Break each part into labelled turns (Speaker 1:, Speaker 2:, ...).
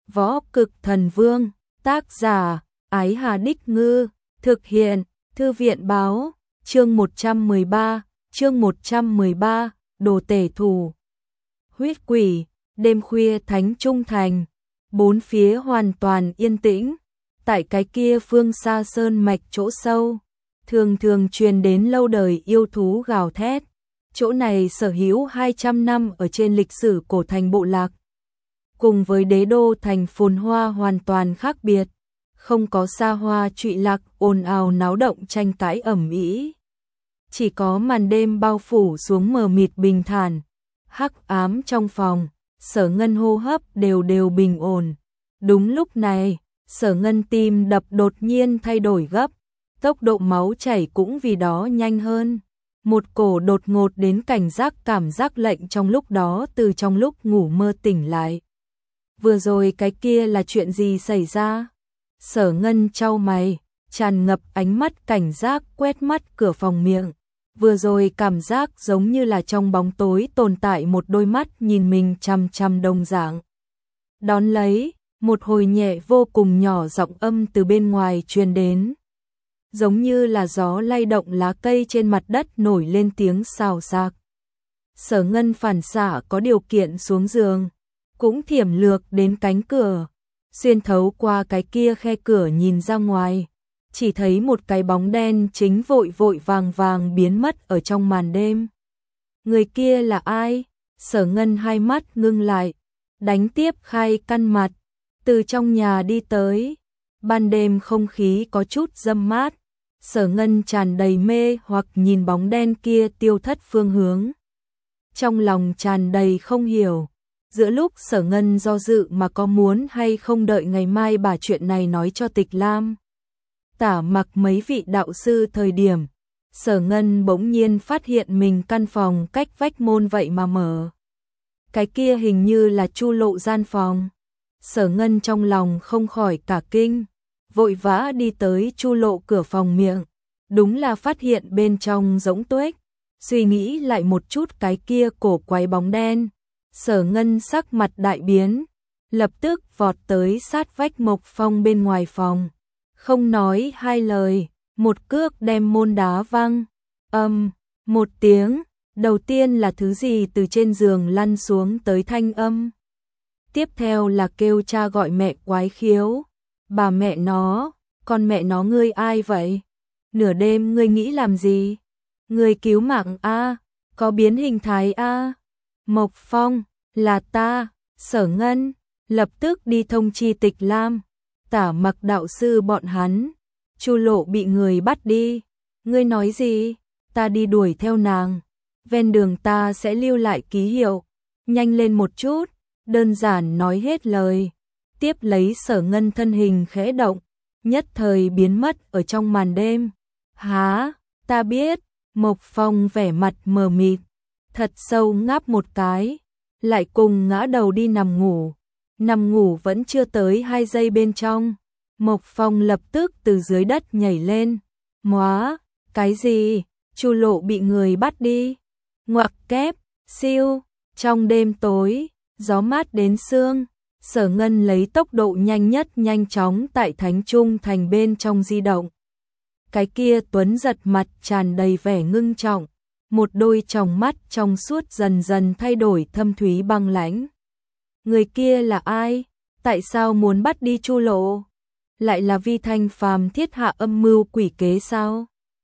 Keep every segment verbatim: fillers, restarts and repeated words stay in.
Speaker 1: Võ Cực Thần Vương, tác giả, Ái Hà Đích Ngư, thực hiện, Thư viện báo, chương một trăm mười ba, chương một trăm mười ba, đồ tể thủ. Huyết quỷ, đêm khuya Thánh Trung Thành, bốn phía hoàn toàn yên tĩnh, tại cái kia phương xa sơn mạch chỗ sâu, thường thường truyền đến lâu đời yêu thú gào thét. Chỗ này sở hữu hai trăm năm ở trên lịch sử cổ thành bộ lạc. Cùng với đế đô thành phồn hoa hoàn toàn khác biệt, không có xa hoa trụy lạc ồn ào náo động tranh cãi ầm ĩ. Chỉ có màn đêm bao phủ xuống mờ mịt bình thản, hắc ám trong phòng, Sở Ngân hô hấp đều đều bình ổn. Đúng lúc này, Sở Ngân tim đập đột nhiên thay đổi gấp, tốc độ máu chảy cũng vì đó nhanh hơn. Một cổ đột ngột đến cảnh giác cảm giác lệnh trong lúc đó từ trong lúc ngủ mơ tỉnh lại. Vừa rồi cái kia là chuyện gì xảy ra? Sở Ngân chau mày, tràn ngập ánh mắt cảnh giác quét mắt cửa phòng miệng. Vừa rồi cảm giác giống như là trong bóng tối tồn tại một đôi mắt nhìn mình chằm chằm đồng dạng. Đón lấy, một hồi nhẹ vô cùng nhỏ giọng âm từ bên ngoài truyền đến. Giống như là gió lay động lá cây trên mặt đất nổi lên tiếng xào xạc. Sở Ngân phản xạ có điều kiện xuống giường, cũng thiểm lược đến cánh cửa, xuyên thấu qua cái kia khe cửa nhìn ra ngoài, chỉ thấy một cái bóng đen chính vội vội vàng vàng biến mất ở trong màn đêm. Người kia là ai? Sở Ngân hai mắt ngưng lại, đánh tiếp khai căn mặt, từ trong nhà đi tới. Ban đêm không khí có chút râm mát, Sở Ngân tràn đầy mê hoặc nhìn bóng đen kia tiêu thất phương hướng. Trong lòng tràn đầy không hiểu, giữa lúc Sở Ngân do dự mà có muốn hay không đợi ngày mai bà chuyện này nói cho Tịch Lam, Tả Mặc mấy vị đạo sư thời điểm, Sở Ngân bỗng nhiên phát hiện mình căn phòng cách vách môn vậy mà mở. Cái kia hình như là Chu Lộ gian phòng. Sở Ngân trong lòng không khỏi cả kinh, vội vã đi tới Chu Lộ cửa phòng miệng, đúng là phát hiện bên trong rỗng tuếch. Suy nghĩ lại một chút cái kia cổ quái bóng đen, Sở Ngân sắc mặt đại biến, lập tức vọt tới sát vách Mộc Phong bên ngoài phòng, không nói hai lời, một cước đem môn đá văng. Âm, một tiếng, đầu tiên là thứ gì từ trên giường lăn xuống tới thanh âm. Tiếp theo là kêu cha gọi mẹ quái khiếu. Bà mẹ nó, con mẹ nó ngươi ai vậy? Nửa đêm ngươi nghĩ làm gì? Ngươi cứu mạng a, có biến hình thái a. Mộc Phong, là ta. Sở Ngân lập tức đi thông chi Tịch Lam, Tả Mặc đạo sư bọn hắn. Chu Lộ bị người bắt đi. Ngươi nói gì? Ta đi đuổi theo nàng. Ven đường ta sẽ lưu lại ký hiệu. Nhanh lên một chút. Đơn giản nói hết lời. Tiếp lấy Sở Ngân thân hình khẽ động, nhất thời biến mất ở trong màn đêm. Há, ta biết. Mộc Phong vẻ mặt mờ mịt, thật sâu ngáp một cái, lại cùng ngã đầu đi nằm ngủ. Nằm ngủ vẫn chưa tới hai giây bên trong, Mộc Phong lập tức từ dưới đất nhảy lên. Móa, cái gì? Chu Lộ bị người bắt đi. Ngoặc kép, siêu, trong đêm tối, gió mát đến xương, Sở Ngân lấy tốc độ nhanh nhất nhanh chóng tại Thánh Trung Thành bên trong di động. Cái kia Tuấn giật mặt tràn đầy vẻ ngưng trọng, một đôi tròng mắt trong suốt dần dần thay đổi thâm thúy băng lãnh. Người kia là ai? Tại sao muốn bắt đi Chu Lộ? Lại là Vi Thanh Phàm thiết hạ âm mưu quỷ kế sao?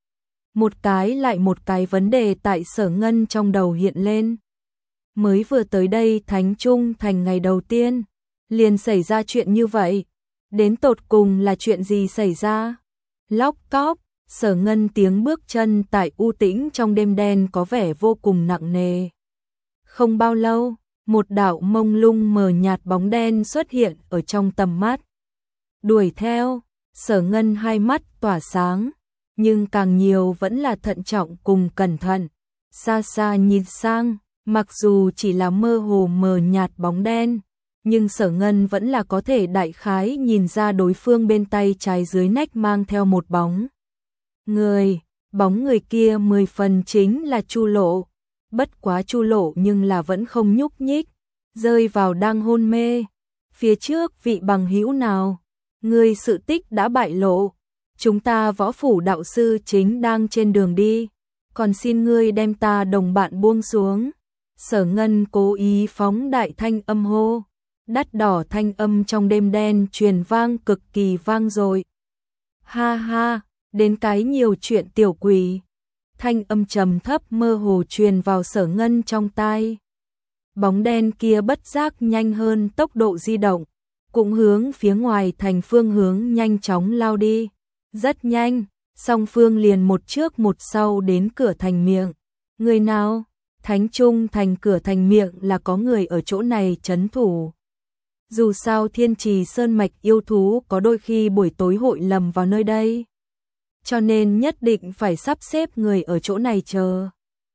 Speaker 1: Một cái lại một cái vấn đề tại Sở Ngân trong đầu hiện lên. Mới vừa tới đây Thánh Trung Thành ngày đầu tiên, liền xảy ra chuyện như vậy. Đến tột cùng là chuyện gì xảy ra? Lóc cóp, Sở Ngân tiếng bước chân tại u tĩnh trong đêm đen có vẻ vô cùng nặng nề. Không bao lâu, một đạo mông lung mờ nhạt bóng đen xuất hiện ở trong tầm mắt. Đuổi theo, Sở Ngân hai mắt tỏa sáng, nhưng càng nhiều vẫn là thận trọng cùng cẩn thận. Xa xa nhìn sang, mặc dù chỉ là mơ hồ mờ nhạt bóng đen, nhưng Sở Ngân vẫn là có thể đại khái nhìn ra đối phương bên tay trái dưới nách mang theo một bóng người. Bóng người kia mười phần chính là Chu Lộ. Bất quá Chu Lộ nhưng là vẫn không nhúc nhích, rơi vào đang hôn mê. phía trước vị bằng hữu nào, ngươi sự tích đã bại lộ, chúng ta võ phủ đạo sư chính đang trên đường đi, còn xin ngươi đem ta đồng bạn buông xuống. Sở Ngân cố ý phóng đại thanh âm hô, đắt đỏ thanh âm trong đêm đen truyền vang cực kỳ vang dội. Ha ha, đến cái nhiều chuyện tiểu quỷ. Thanh âm trầm thấp mơ hồ truyền vào Sở Ngân trong tai. Bóng đen kia bất giác nhanh hơn tốc độ di động, cũng hướng phía ngoài thành phương hướng nhanh chóng lao đi. Rất nhanh, song phương liền một trước một sau đến cửa thành miệng. Người nào? Thánh Trung thành cửa thành miệng là có người ở chỗ này trấn thủ. Dù sao Thiên Trì Sơn mạch yêu thú có đôi khi buổi tối hội lầm vào nơi đây, cho nên nhất định phải sắp xếp người ở chỗ này chờ.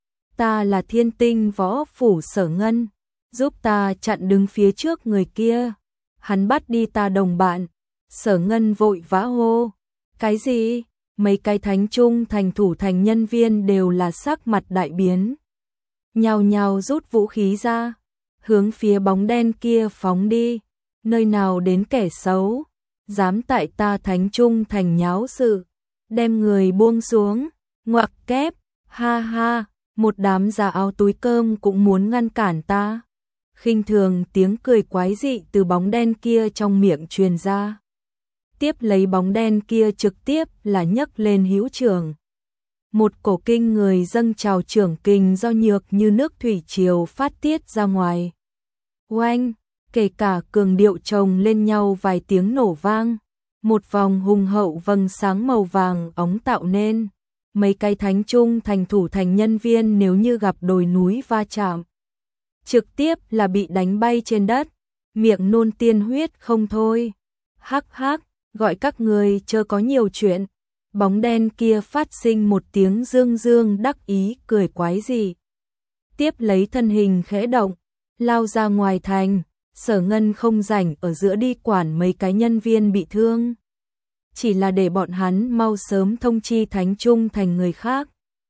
Speaker 1: Ta là Thiên Tinh võ phủ Sở Ngân, giúp ta chặn đứng phía trước người kia, hắn bắt đi ta đồng bạn. Sở Ngân vội vã hô. Cái gì? Mấy cái Thánh Trung thành thủ thành nhân viên đều là sắc mặt đại biến, nhào nhào rút vũ khí ra, hướng phía bóng đen kia phóng đi. Nơi nào đến kẻ xấu, dám tại ta Thánh Trung thành nháo sự, đem người buông xuống. Ngoặc kép, ha ha, một đám già áo túi cơm cũng muốn ngăn cản ta. Khinh thường tiếng cười quái dị từ bóng đen kia trong miệng truyền ra. Tiếp lấy bóng đen kia trực tiếp là nhấc lên hữu trường. Một cổ kinh người dâng trào trưởng kình do nhược như nước thủy triều phát tiết ra ngoài. Oanh, kể cả cường điệu chồng lên nhau vài tiếng nổ vang. Một vòng hùng hậu vầng sáng màu vàng óng tạo nên. Mấy cái Thánh Trung thành thủ thành nhân viên nếu như gặp đồi núi va chạm, trực tiếp là bị đánh bay trên đất, miệng nôn tiên huyết không thôi. Hắc hắc, gọi các người chớ có nhiều chuyện. Bóng đen kia phát sinh một tiếng dương dương đắc ý cười quái dị. Tiếp lấy thân hình khẽ động, lao ra ngoài thành. Sở Ngân không rảnh ở giữa đi quản mấy cái nhân viên bị thương, chỉ là để bọn hắn mau sớm thông chi Thánh Trung thành người khác.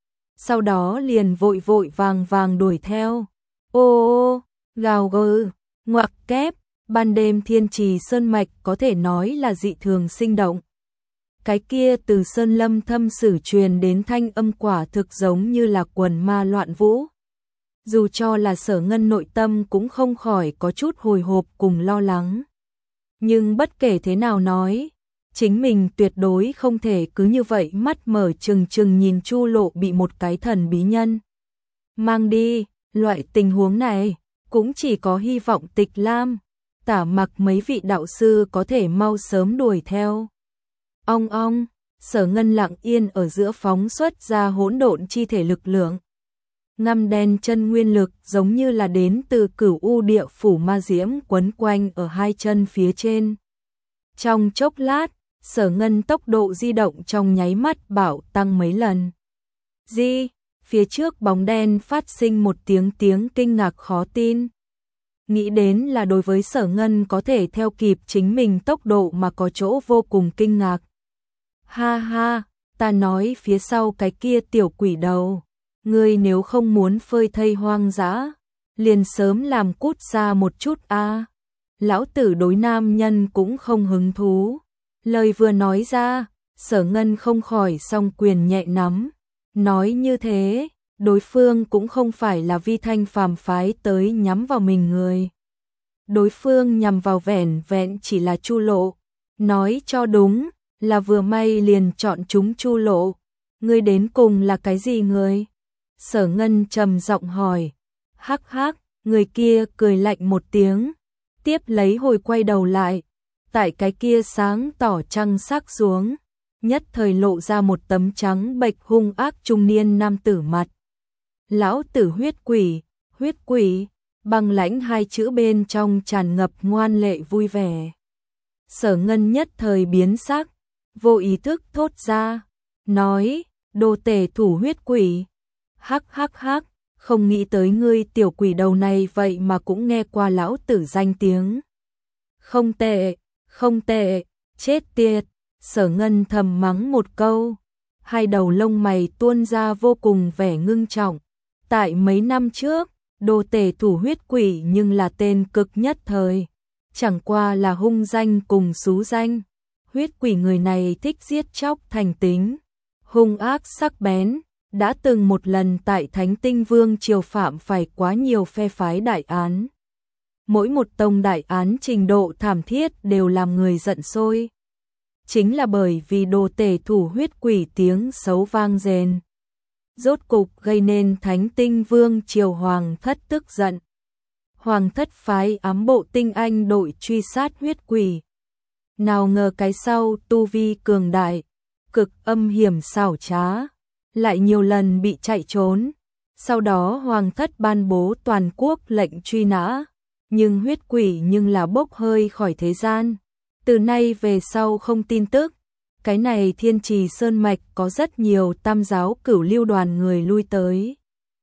Speaker 1: Sau đó liền vội vội vàng vàng đuổi theo. Ô ô, gào gừ, ngoặc kép, ban đêm Thiên Trì Sơn mạch có thể nói là dị thường sinh động. Cái kia từ sơn lâm thâm sử truyền đến thanh âm quả thực giống như là quần ma loạn vũ. Dù cho là Sở Ngân nội tâm cũng không khỏi có chút hồi hộp cùng lo lắng. Nhưng bất kể thế nào nói, chính mình tuyệt đối không thể cứ như vậy mắt mở trừng trừng nhìn Chu Lộ bị một cái thần bí nhân mang đi. Loại tình huống này cũng chỉ có hy vọng Tịch Lam, Tả Mặc mấy vị đạo sư có thể mau sớm đuổi theo. Ong ong, Sở Ngân lặng yên ở giữa phóng xuất ra hỗn độn chi thể lực lượng. Ngăm đen chân nguyên lực giống như là đến từ Cửu U địa phủ ma diễm quấn quanh ở hai chân phía trên. Trong chốc lát, Sở Ngân tốc độ di động trong nháy mắt bảo tăng mấy lần. Di, phía trước bóng đen phát sinh một tiếng tiếng kinh ngạc khó tin. Nghĩ đến là đối với Sở Ngân có thể theo kịp chính mình tốc độ mà có chỗ vô cùng kinh ngạc. Ha ha, ta nói phía sau cái kia tiểu quỷ đầu, ngươi nếu không muốn phơi thây hoang dã, liền sớm làm cút xa một chút a. À. Lão tử đối nam nhân cũng không hứng thú. Lời vừa nói ra, Sở Ngân không khỏi song quyền nhẹ nắm. Nói như thế, đối phương cũng không phải là Vi Thanh phàm phái tới nhắm vào mình người. Đối phương nhằm vào vẻn vẹn chỉ là Chu Lộ. Nói cho đúng, là vừa may liền chọn chúng Chu Lộ. Ngươi đến cùng là cái gì người? Sở Ngân trầm giọng hỏi. Hắc hắc, người kia cười lạnh một tiếng, tiếp lấy hồi quay đầu lại. Tại cái kia sáng tỏ trăng sắc xuống, nhất thời lộ ra một tấm trắng bệch hung ác trung niên nam tử mặt. Lão tử huyết quỷ, huyết quỷ, băng lãnh hai chữ bên trong tràn ngập ngoan lệ vui vẻ. Sở Ngân nhất thời biến sắc, vô ý thức thốt ra, nói, đồ tể thủ huyết quỷ. Hắc hắc hắc, không nghĩ tới ngươi tiểu quỷ đầu này vậy mà cũng nghe qua lão tử danh tiếng. Không tệ, không tệ, chết tiệt. Sở Ngân thầm mắng một câu, hai đầu lông mày tuôn ra vô cùng vẻ ngưng trọng. Tại mấy năm trước, đồ tể thủ huyết quỷ nhưng là tên cực nhất thời. chẳng qua là hung danh cùng xú danh. Huyết quỷ người này thích giết chóc thành tính, hung ác sắc bén, đã từng một lần tại Thánh Tinh Vương triều phạm phải quá nhiều phe phái đại án. Mỗi một tông đại án trình độ thảm thiết đều làm người giận sôi. Chính là bởi vì đồ tể thủ huyết quỷ tiếng xấu vang rền. Rốt cục gây nên Thánh Tinh Vương triều hoàng thất tức giận. Hoàng thất phái ám bộ tinh anh đội truy sát huyết quỷ. Nào ngờ cái sau tu vi cường đại, cực âm hiểm xảo trá, lại nhiều lần bị chạy trốn. Sau đó hoàng thất ban bố toàn quốc lệnh truy nã, nhưng huyết quỷ nhưng là bốc hơi khỏi thế gian. Từ nay về sau không tin tức. Cái này Thiên Trì Sơn Mạch có rất nhiều tam giáo cửu lưu đoàn người lui tới.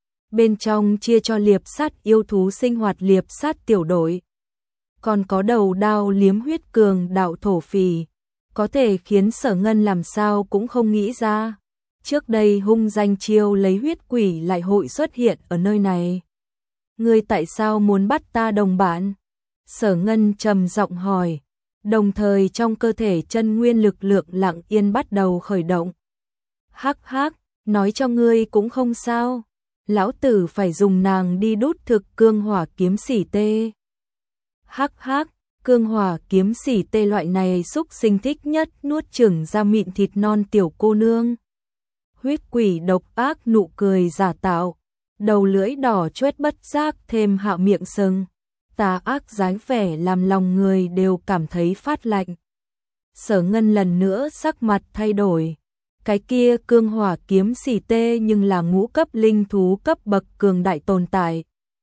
Speaker 1: Bên trong chia cho liệp sát yêu thú sinh hoạt liệp sát tiểu đội. Còn có đầu đao liếm huyết cường đạo thổ phỉ, có thể khiến Sở Ngân làm sao cũng không nghĩ ra. Trước đây hung danh chiêu lấy huyết quỷ lại hội xuất hiện ở nơi này. Ngươi tại sao muốn bắt ta đồng bạn? Sở Ngân trầm giọng hỏi, đồng thời trong cơ thể chân nguyên lực lượng lặng yên bắt đầu khởi động. Hắc hắc, nói cho ngươi cũng không sao. Lão tử phải dùng nàng đi đút thực cương hỏa kiếm xỉ tê. Hắc hắc, cương hỏa kiếm xỉ tê loại này xúc sinh thích nhất nuốt chửng ra mịn thịt non tiểu cô nương. Huyết quỷ độc ác nụ cười giả tạo, đầu lưỡi đỏ chóét bất giác thêm hạ miệng sừng. Tà ác dáng vẻ làm lòng người đều cảm thấy phát lạnh. Sở Ngân lần nữa sắc mặt thay đổi. Cái kia cương hỏa kiếm xỉ tê nhưng là ngũ cấp linh thú cấp bậc cường đại tồn tại.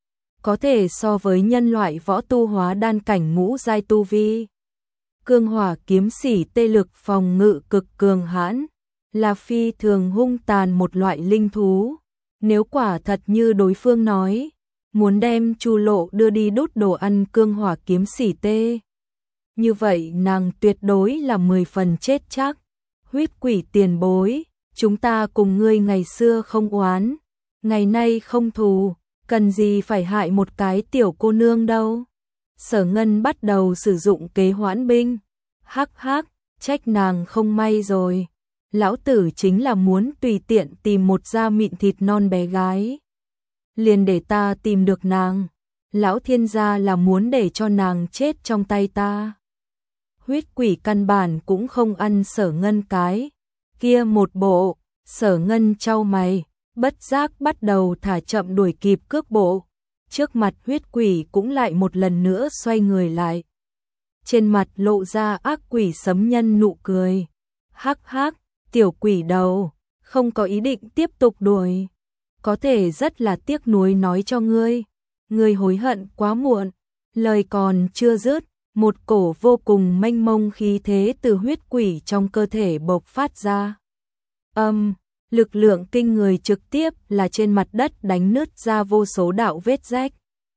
Speaker 1: Có thể so với nhân loại võ tu hóa đan cảnh ngũ giai tu vi. Cương hỏa kiếm xỉ tê lực phòng ngự cực cường hãn, là phi thường hung tàn một loại linh thú. Nếu quả thật như đối phương nói, muốn đem Chu Lộ đưa đi đốt đồ ăn cương hỏa kiếm xỉ tê, như vậy nàng tuyệt đối là mười phần chết chắc. Huyết quỷ tiền bối, chúng ta cùng ngươi ngày xưa không oán, ngày nay không thù, cần gì phải hại một cái tiểu cô nương đâu. Sở Ngân bắt đầu sử dụng kế hoãn binh. Hắc hắc, trách nàng không may rồi. Lão tử chính là muốn tùy tiện tìm một da mịn thịt non bé gái. Liền để ta tìm được nàng. Lão thiên gia là muốn để cho nàng chết trong tay ta. Huyết quỷ căn bản cũng không ăn Sở Ngân cái kia một bộ. Sở Ngân chau mày, bất giác bắt đầu thả chậm đuổi kịp cước bộ. Trước mặt huyết quỷ cũng lại một lần nữa xoay người lại. Trên mặt lộ ra ác quỷ sấm nhân nụ cười. Hắc hắc, tiểu quỷ đầu, không có ý định tiếp tục đuổi. Có thể rất là tiếc nuối nói cho ngươi. Ngươi hối hận quá muộn. Lời còn chưa dứt, một cổ vô cùng mênh mông khí thế từ huyết quỷ trong cơ thể bộc phát ra. Âm, um, lực lượng kinh người trực tiếp là trên mặt đất đánh nứt ra vô số đạo vết rách.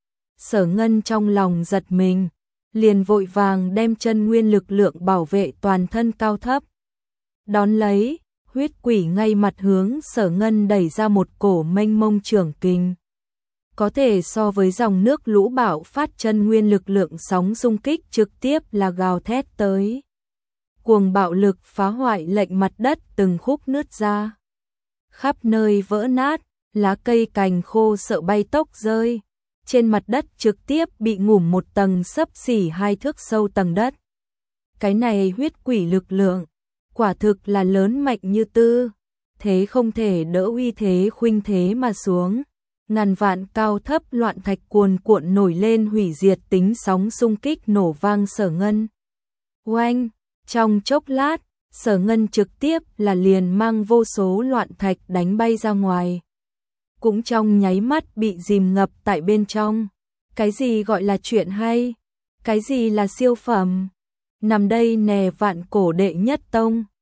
Speaker 1: Sở Ngân trong lòng giật mình, liền vội vàng đem chân nguyên lực lượng bảo vệ toàn thân cao thấp. Đón lấy, huyết quỷ ngay mặt hướng Sở Ngân đẩy ra một cổ mênh mông trưởng kình. Có thể so với dòng nước lũ bạo phát chân nguyên lực lượng sóng xung kích trực tiếp là gào thét tới. Cuồng bạo lực phá hoại lệnh mặt đất từng khúc nứt ra. Khắp nơi vỡ nát, lá cây cành khô sợ bay tốc rơi. Trên mặt đất trực tiếp bị ngủm một tầng xấp xỉ hai thước sâu tầng đất. Cái này huyết quỷ lực lượng, quả thực là lớn mạnh như tư. Thế không thể đỡ uy thế khuynh thế mà xuống. Ngàn vạn cao thấp loạn thạch cuồn cuộn nổi lên hủy diệt tính sóng xung kích nổ vang Sở Ngân. Oanh, trong chốc lát, Sở Ngân trực tiếp là liền mang vô số loạn thạch đánh bay ra ngoài. Cũng trong nháy mắt bị dìm ngập tại bên trong. Cái gì gọi là chuyện hay? Cái gì là siêu phẩm? Nằm đây nè vạn cổ đệ nhất tông.